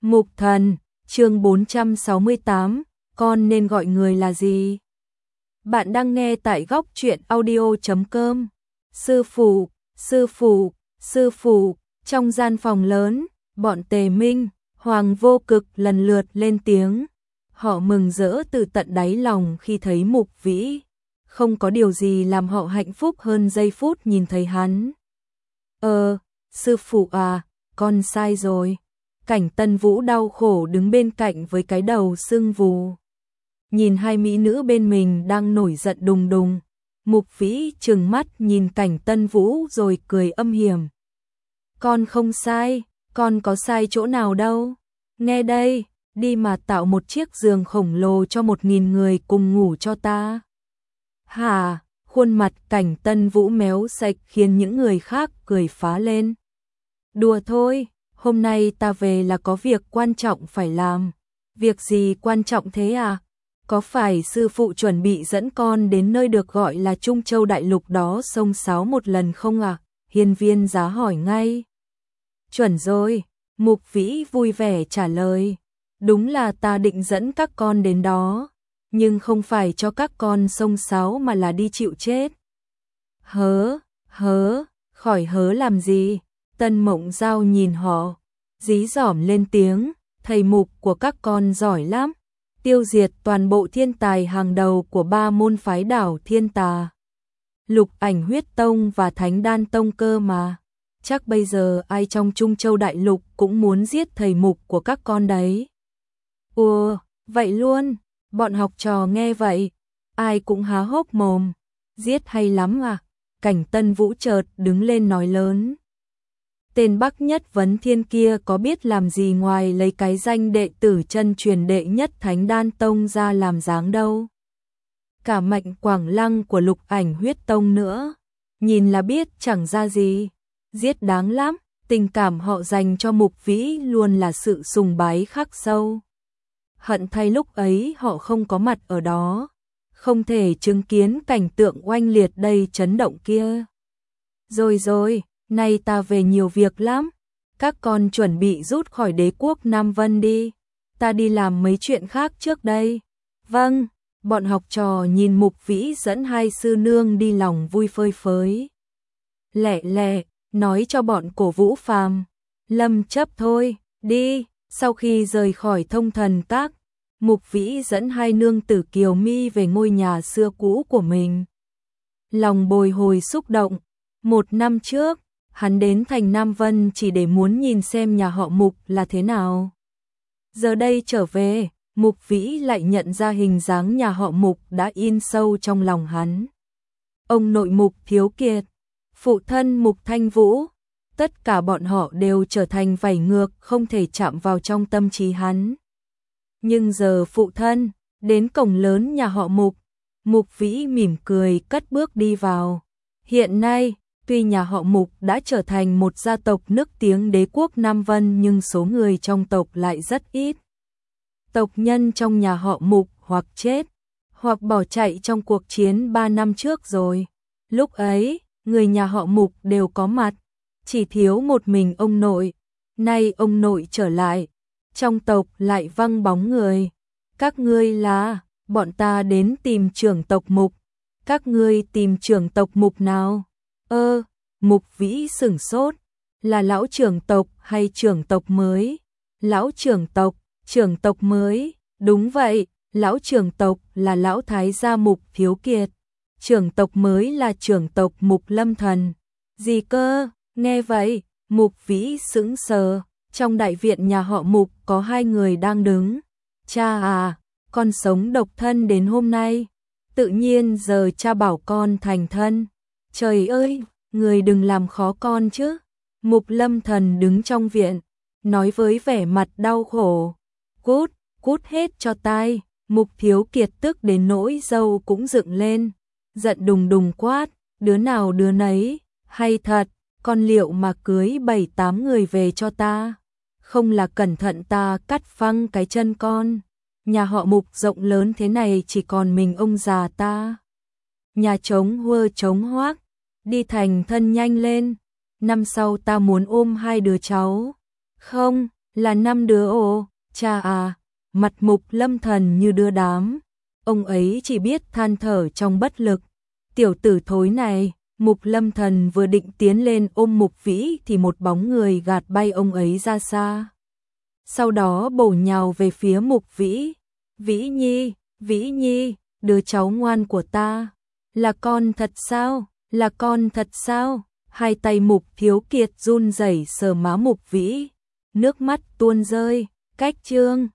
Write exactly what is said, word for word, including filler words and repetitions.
Mục Thần, chương bốn trăm sáu mươi tám, con nên gọi người là gì? Bạn đang nghe tại góc truyện audio chấm com. Sư phụ, sư phụ, sư phụ, trong gian phòng lớn, bọn Tề Minh, Hoàng Vô Cực lần lượt lên tiếng. Họ mừng rỡ từ tận đáy lòng khi thấy Mục Vĩ. Không có điều gì làm họ hạnh phúc hơn giây phút nhìn thấy hắn. Ờ, sư phụ à, con sai rồi. Cảnh Tân Vũ đau khổ đứng bên cạnh với cái đầu sưng vù. Nhìn hai mỹ nữ bên mình đang nổi giận đùng đùng. Mục Vĩ trừng mắt nhìn Cảnh Tân Vũ rồi cười âm hiểm. Con không sai, con có sai chỗ nào đâu. Nghe đây, đi mà tạo một chiếc giường khổng lồ cho một nghìn người cùng ngủ cho ta. Hả, khuôn mặt Cảnh Tân Vũ méo sạch khiến những người khác cười phá lên. Đùa thôi, hôm nay ta về là có việc quan trọng phải làm. Việc gì quan trọng thế à? Có phải sư phụ chuẩn bị dẫn con đến nơi được gọi là Trung Châu Đại Lục đó xông xáo một lần không à? Hiên Viên Giá hỏi ngay. Chuẩn rồi, Mục Vĩ vui vẻ trả lời. Đúng là ta định dẫn các con đến đó, nhưng không phải cho các con xông xáo mà là đi chịu chết. Hớ, hớ, khỏi hớ làm gì? Tân Mộng Giao nhìn họ, dí dỏm lên tiếng, thầy Mục của các con giỏi lắm, tiêu diệt toàn bộ thiên tài hàng đầu của ba môn phái đảo Thiên Tà, Lục Ảnh Huyết Tông và Thánh Đan Tông cơ mà. Chắc bây giờ ai trong Trung Châu Đại Lục cũng muốn giết thầy Mục của các con đấy. Ủa, vậy luôn, bọn học trò nghe vậy, ai cũng há hốc mồm, giết hay lắm à? Cảnh Tân Vũ chợt đứng lên nói lớn. Tên Bắc Nhất Vấn Thiên kia có biết làm gì ngoài lấy cái danh đệ tử chân truyền đệ nhất Thánh Đan Tông ra làm dáng đâu. Cả Mạnh Quảng Lăng của Lục Ảnh Huyết Tông nữa, nhìn là biết chẳng ra gì, giết đáng lắm, tình cảm họ dành cho Mục Vĩ luôn là sự sùng bái khắc sâu. Hận thay lúc ấy họ không có mặt ở đó, không thể chứng kiến cảnh tượng oanh liệt đầy chấn động kia. Rồi rồi, nay ta về nhiều việc lắm, các con chuẩn bị rút khỏi đế quốc Nam Vân đi, ta đi làm mấy chuyện khác trước đây. Vâng, bọn học trò nhìn Mục Vĩ dẫn hai sư nương đi lòng vui phơi phới. Lẹ lẹ, nói cho bọn Cổ Vũ Phàm, Lâm Chấp thôi, đi. Sau khi rời khỏi Thông Thần Các, Mục Vĩ dẫn hai nương tử Kiều Mi về ngôi nhà xưa cũ của mình. Lòng bồi hồi xúc động, một năm trước, hắn đến thành Nam Vân chỉ để muốn nhìn xem nhà họ Mục là thế nào. Giờ đây trở về, Mục Vĩ lại nhận ra hình dáng nhà họ Mục đã in sâu trong lòng hắn. Ông nội Mục Thiếu Kiệt, phụ thân Mục Thanh Vũ, tất cả bọn họ đều trở thành vảy ngược không thể chạm vào trong tâm trí hắn. Nhưng giờ phụ thân, đến cổng lớn nhà họ Mục, Mục Vĩ mỉm cười cất bước đi vào. Hiện nay, tuy nhà họ Mục đã trở thành một gia tộc nức tiếng đế quốc Nam Vân nhưng số người trong tộc lại rất ít. Tộc nhân trong nhà họ Mục hoặc chết, hoặc bỏ chạy trong cuộc chiến ba năm trước rồi. Lúc ấy, người nhà họ Mục đều có mặt, chỉ thiếu một mình ông nội. Nay ông nội trở lại, trong tộc lại văng bóng người. Các ngươi là, bọn ta đến tìm trưởng tộc Mục. Các ngươi tìm trưởng tộc Mục nào? Ơ, Mục Vĩ sửng sốt, là lão trưởng tộc hay trưởng tộc mới? Lão trưởng tộc, trưởng tộc mới, đúng vậy, lão trưởng tộc là lão thái gia Mục Thiếu Kiệt. Trưởng tộc mới là trưởng tộc Mục Lâm Thần. Gì cơ? Nghe vậy, Mục Vĩ sững sờ, trong đại viện nhà họ Mục có hai người đang đứng. Cha à, con sống độc thân đến hôm nay, tự nhiên giờ cha bảo con thành thân. Trời ơi, người đừng làm khó con chứ. Mục Lâm Thần đứng trong viện, nói với vẻ mặt đau khổ. Cút, cút hết cho tai. Mục Thiếu Kiệt tức đến nỗi râu cũng dựng lên, giận đùng đùng quát, đứa nào đứa nấy, hay thật, con liệu mà cưới bảy tám người về cho ta, không là cẩn thận ta cắt phăng cái chân con. Nhà họ Mục rộng lớn thế này chỉ còn mình ông già ta. Nhà trống huơ trống hoác, đi thành thân nhanh lên, năm sau ta muốn ôm hai đứa cháu. Không, Là năm đứa ồ, cha à, mặt Mục Lâm Thần như đưa đám. Ông ấy chỉ biết than thở trong bất lực. Tiểu tử thối này, Mục Lâm Thần vừa định tiến lên ôm Mục Vĩ thì một bóng người gạt bay ông ấy ra xa. Sau đó bổ nhào về phía Mục Vĩ. Vĩ Nhi, Vĩ Nhi, đứa cháu ngoan của ta. Là con thật sao? Là con thật sao? Hai tay Mục Thiếu Kiệt run rẩy sờ má Mục Vĩ. Nước mắt tuôn rơi, cách chương.